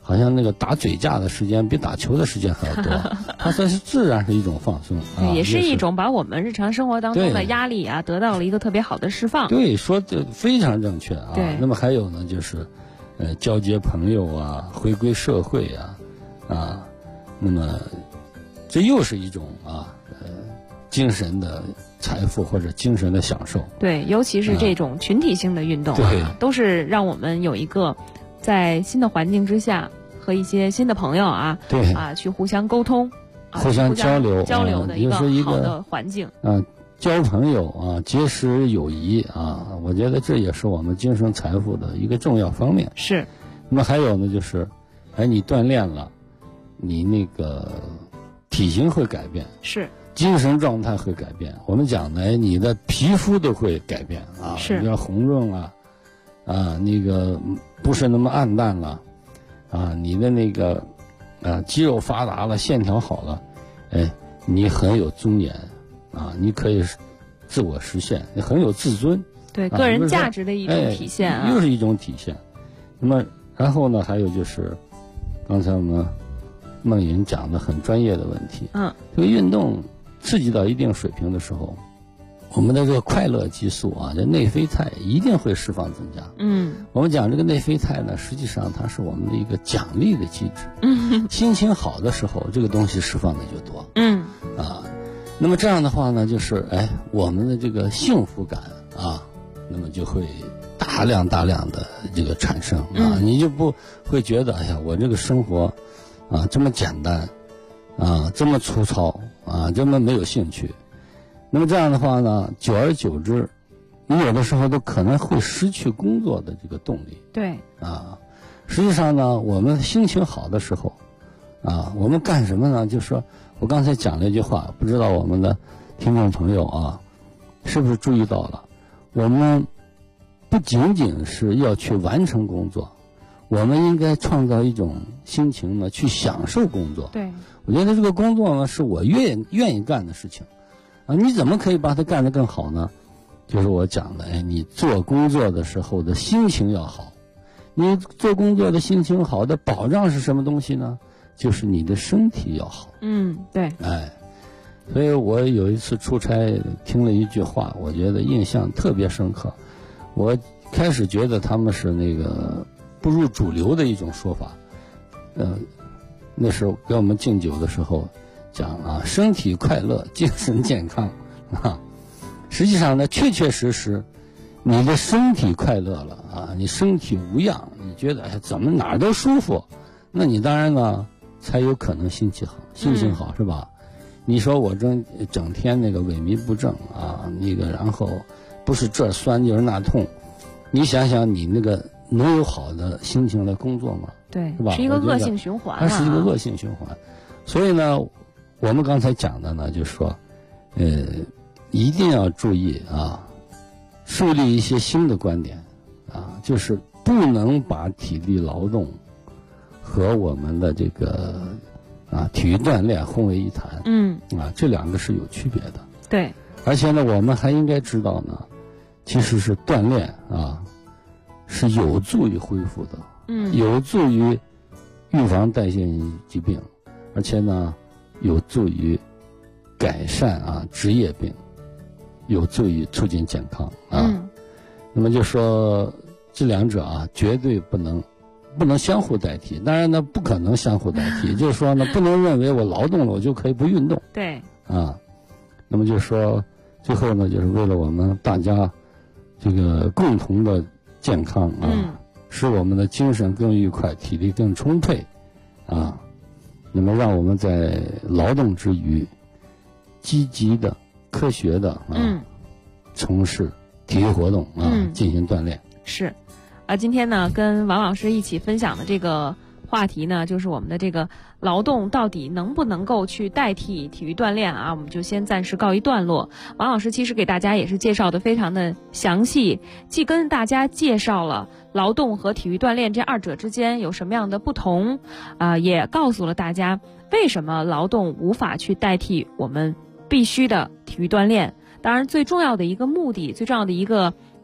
好像那个打嘴架的时间比打球的时间还要多，它算是自然是一种放松啊， 也是一种把我们日常生活当中的压力啊得到了一个特别好的释放。 对，说的非常正确啊。 对。 那么还有呢，就是交结朋友啊，回归社会啊，那么这又是一种精神的财富或者精神的享受。 对，尤其是这种群体性的运动都是让我们有一个在新的环境之下和一些新的朋友对去互相沟通、 互相交流的一个好的环境。 交朋友结识友谊我觉得这也是我们精神财富的一个重要方面。 是。 那么还有呢，就是你锻炼了，你那个体型会改变， 是。 精神状态会改变。我们讲呢，你的皮肤都会改变是。 比较红润那个不是那么暗淡了你的那个肌肉发达了，线条好了，你很有尊严你可以自我实现，你很有自尊。 对，个人价值的一种体现又是一种体现。那么然后呢，还有就是刚才我们梦莹讲的很专业的问题。这个运动刺激到一定水平的时候，我们的这个快乐激素这内啡肽一定会释放增加。我们讲这个内啡肽呢，实际上它是我们的一个奖励的机制。心情好的时候，这个东西释放的就多。那么这样的话呢，就是我们的这个幸福感那么就会大量的这个产生你就不会觉得我这个生活这么简单这么粗糙这么没有兴趣。那么这样的话呢，久而久之，你有的时候都可能会失去工作的这个动力。 对实际上呢，我们心情好的时候我们干什么呢？就是说我刚才讲了一句话，不知道我们的听众朋友是不是注意到了？我们不仅仅是要去完成工作，我们应该创造一种心情呢，去享受工作。 对， 我觉得这个工作呢，是我愿意干的事情你怎么可以把它干得更好呢？就是我讲的，你做工作的时候的心情要好。你做工作的心情好的保障是什么东西呢？就是你的身体要好。 对。 所以我有一次出差听了一句话，我觉得印象特别深刻。我开始觉得他们是那个不入主流的一种说法。那时候给我们敬酒的时候讲身体快乐，精神健康实际上呢，确确实实，你的身体快乐了你身体无恙，你觉得怎么哪儿都舒服，那你当然呢才有可能心情好是吧？你说我整天那个萎靡不振那个然后不是这酸就是那痛，你想想你那个能有好的心情来工作吗？ 对， 是吧？ 是一个恶性循环。 它是一个恶性循环。所以呢，我们刚才讲的呢，就是说，一定要注意树立一些新的观点就是不能把体力劳动和我们的这个体育锻炼混为一谈。这两个是有区别的。 对。 而且呢，我们还应该知道呢，其实是锻炼是有助于恢复的。有助于预防代谢疾病，而且呢，有助于改善职业病，有助于促进健康那么就说这两者绝对不能相互代替。当然呢，不可能相互代替，就是说呢，不能认为我劳动了我就可以不运动。 对。 那么就说最后呢，就是为了我们大家这个共同的健康使我们的精神更愉快，体力更充沛那么让我们在劳动之余积极的科学的从事体育活动进行锻炼。 是今天呢跟王老师一起分享的这个话题呢，就是我们的这个劳动到底能不能够去代替体育锻炼我们就先暂时告一段落。王老师其实给大家也是介绍的非常的详细，既跟大家介绍了劳动和体育锻炼这二者之间有什么样的不同也告诉了大家为什么劳动无法去代替我们必须的体育锻炼。当然最重要的一个目的，最重要的一个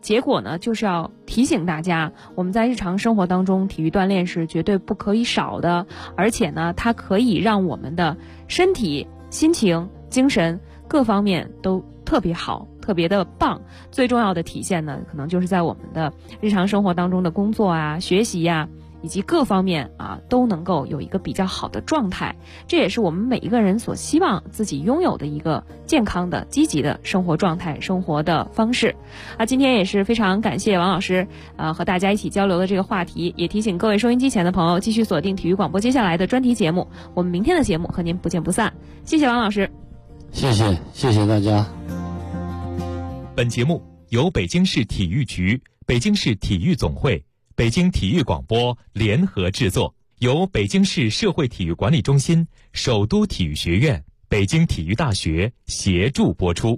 结果呢，就是要提醒大家，我们在日常生活当中，体育锻炼是绝对不可以少的，而且呢，它可以让我们的身体、心情、精神各方面都特别好，特别的棒。最重要的体现呢，可能就是在我们的日常生活当中的工作啊、学习呀，以及各方面啊，都能够有一个比较好的状态。这也是我们每一个人所希望自己拥有的一个健康的、积极的生活状态、生活的方式。今天也是非常感谢王老师和大家一起交流的这个话题，也提醒各位收音机前的朋友继续锁定体育广播接下来的专题节目。我们明天的节目和您不见不散。谢谢王老师。 谢谢大家。 本节目由北京市体育局、北京市体育总会、北京体育广播联合制作，由北京市社会体育管理中心、首都体育学院、北京体育大学协助播出。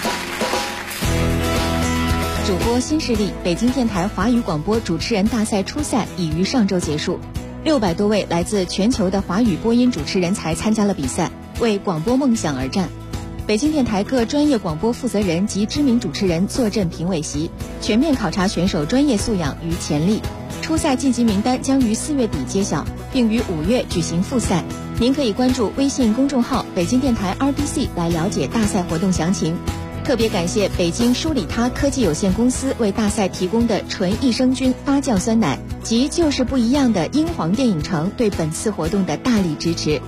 主播新势力北京电台华语广播主持人大赛初赛已于上周结束，600多位来自全球的华语播音主持人才参加了比赛，为广播梦想而战。北京电台各专业广播负责人及知名主持人坐镇评委席，全面考察选手专业素养与潜力。初赛晋级名单将于4月底揭晓，并于5月举行复赛。您可以关注微信公众号北京电台 RBC 来了解大赛活动详情。特别感谢北京舒里他科技有限公司为大赛提供的纯益生菌发酵酸奶及就是不一样的英皇电影城对本次活动的大力支持。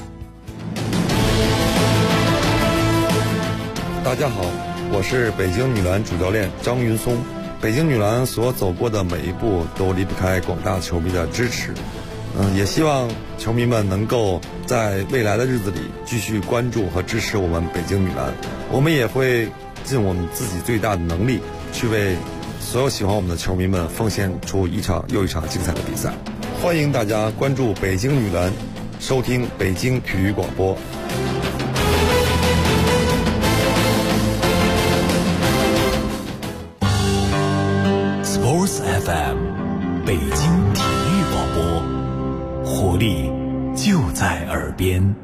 大家好，我是北京女篮主教练张云松。北京女篮所走过的每一步都离不开广大球迷的支持。也希望球迷们能够在未来的日子里继续关注和支持我们北京女篮。我们也会尽我们自己最大的能力，去为所有喜欢我们的球迷们奉献出一场又一场精彩的比赛。欢迎大家关注北京女篮，收听北京体育广播。 Sports FM， 北京体育广播，活力就在耳边。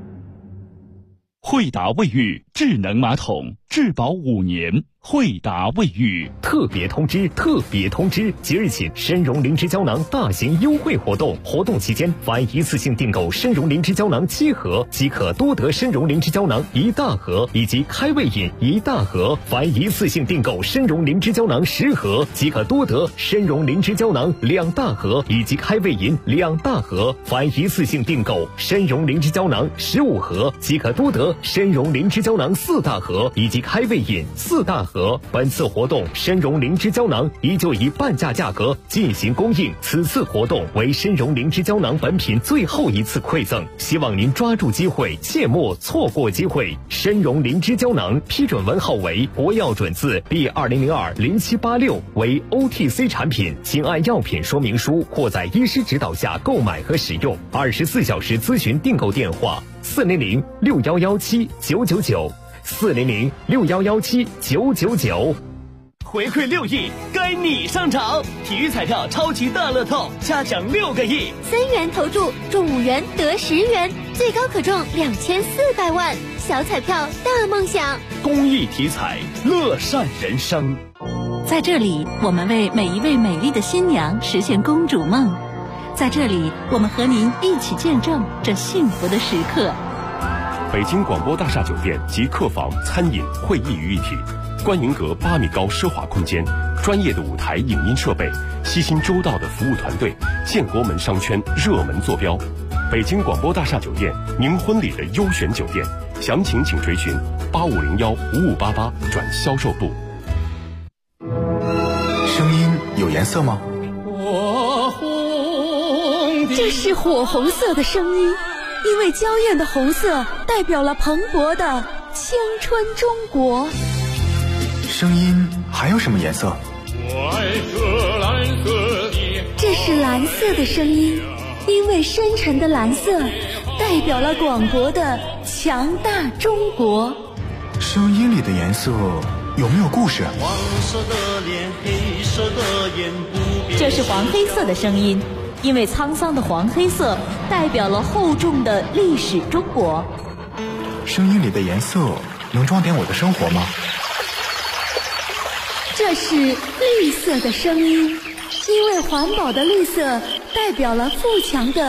惠达卫浴智能马桶，质保5年。惠达卫浴特别通知！即日起，参茸灵芝胶囊大型优惠活动，活动期间凡一次性订购参茸灵芝胶囊7盒，即可多得参茸灵芝胶囊1大盒以及开胃饮1大盒；凡一次性订购参茸灵芝胶囊10盒，即可多得参茸灵芝胶囊2大盒以及开胃饮2大盒；凡一次性订购参茸灵芝胶囊15盒，即可多得参茸灵芝胶囊4大盒以及开胃饮4大盒。本次活动参茸灵芝胶囊依旧以半价价格进行供应，此次活动为参茸灵芝胶囊本品最后一次馈赠，希望您抓住机会，切莫错过机会。参茸灵芝胶囊批准文号为国药准字 B20020786，为 OTC 产品，请按药品说明书或在医师指导下购买和使用。24小时咨询订购电话400-6117-999，400-6117-999。 回馈6亿，该你上场！体育彩票超级大乐透，加奖6个亿 ，3元投注中5元得10元，最高可中2400万，小彩票大梦想。 公益体彩，乐善人生。 在这里，我们为每一位美丽的新娘实现公主梦。在这里，我们和您一起见证这幸福的时刻。 北京广播大厦酒店及客房、餐饮、会议于一体，观云阁8米高奢华空间，专业的舞台影音设备，悉心周到的服务团队，建国门商圈热门坐标。北京广播大厦酒店，您婚礼的优选酒店，详情请垂询8501-5588转销售部。 声音有颜色吗？ 这是火红色的声音，因为娇艳的红色代表了蓬勃的青春中国。 声音还有什么颜色？ 这是蓝色的声音，因为深沉的蓝色代表了广博的强大中国。 声音里的颜色有没有故事？ 黄色的脸，黑色的眼，不变。 这是黄黑色的声音，因为沧桑的黄黑色代表了厚重的历史中国。 声音里的颜色能装点我的生活吗？ 这是绿色的声音，因为环保的绿色代表了富强的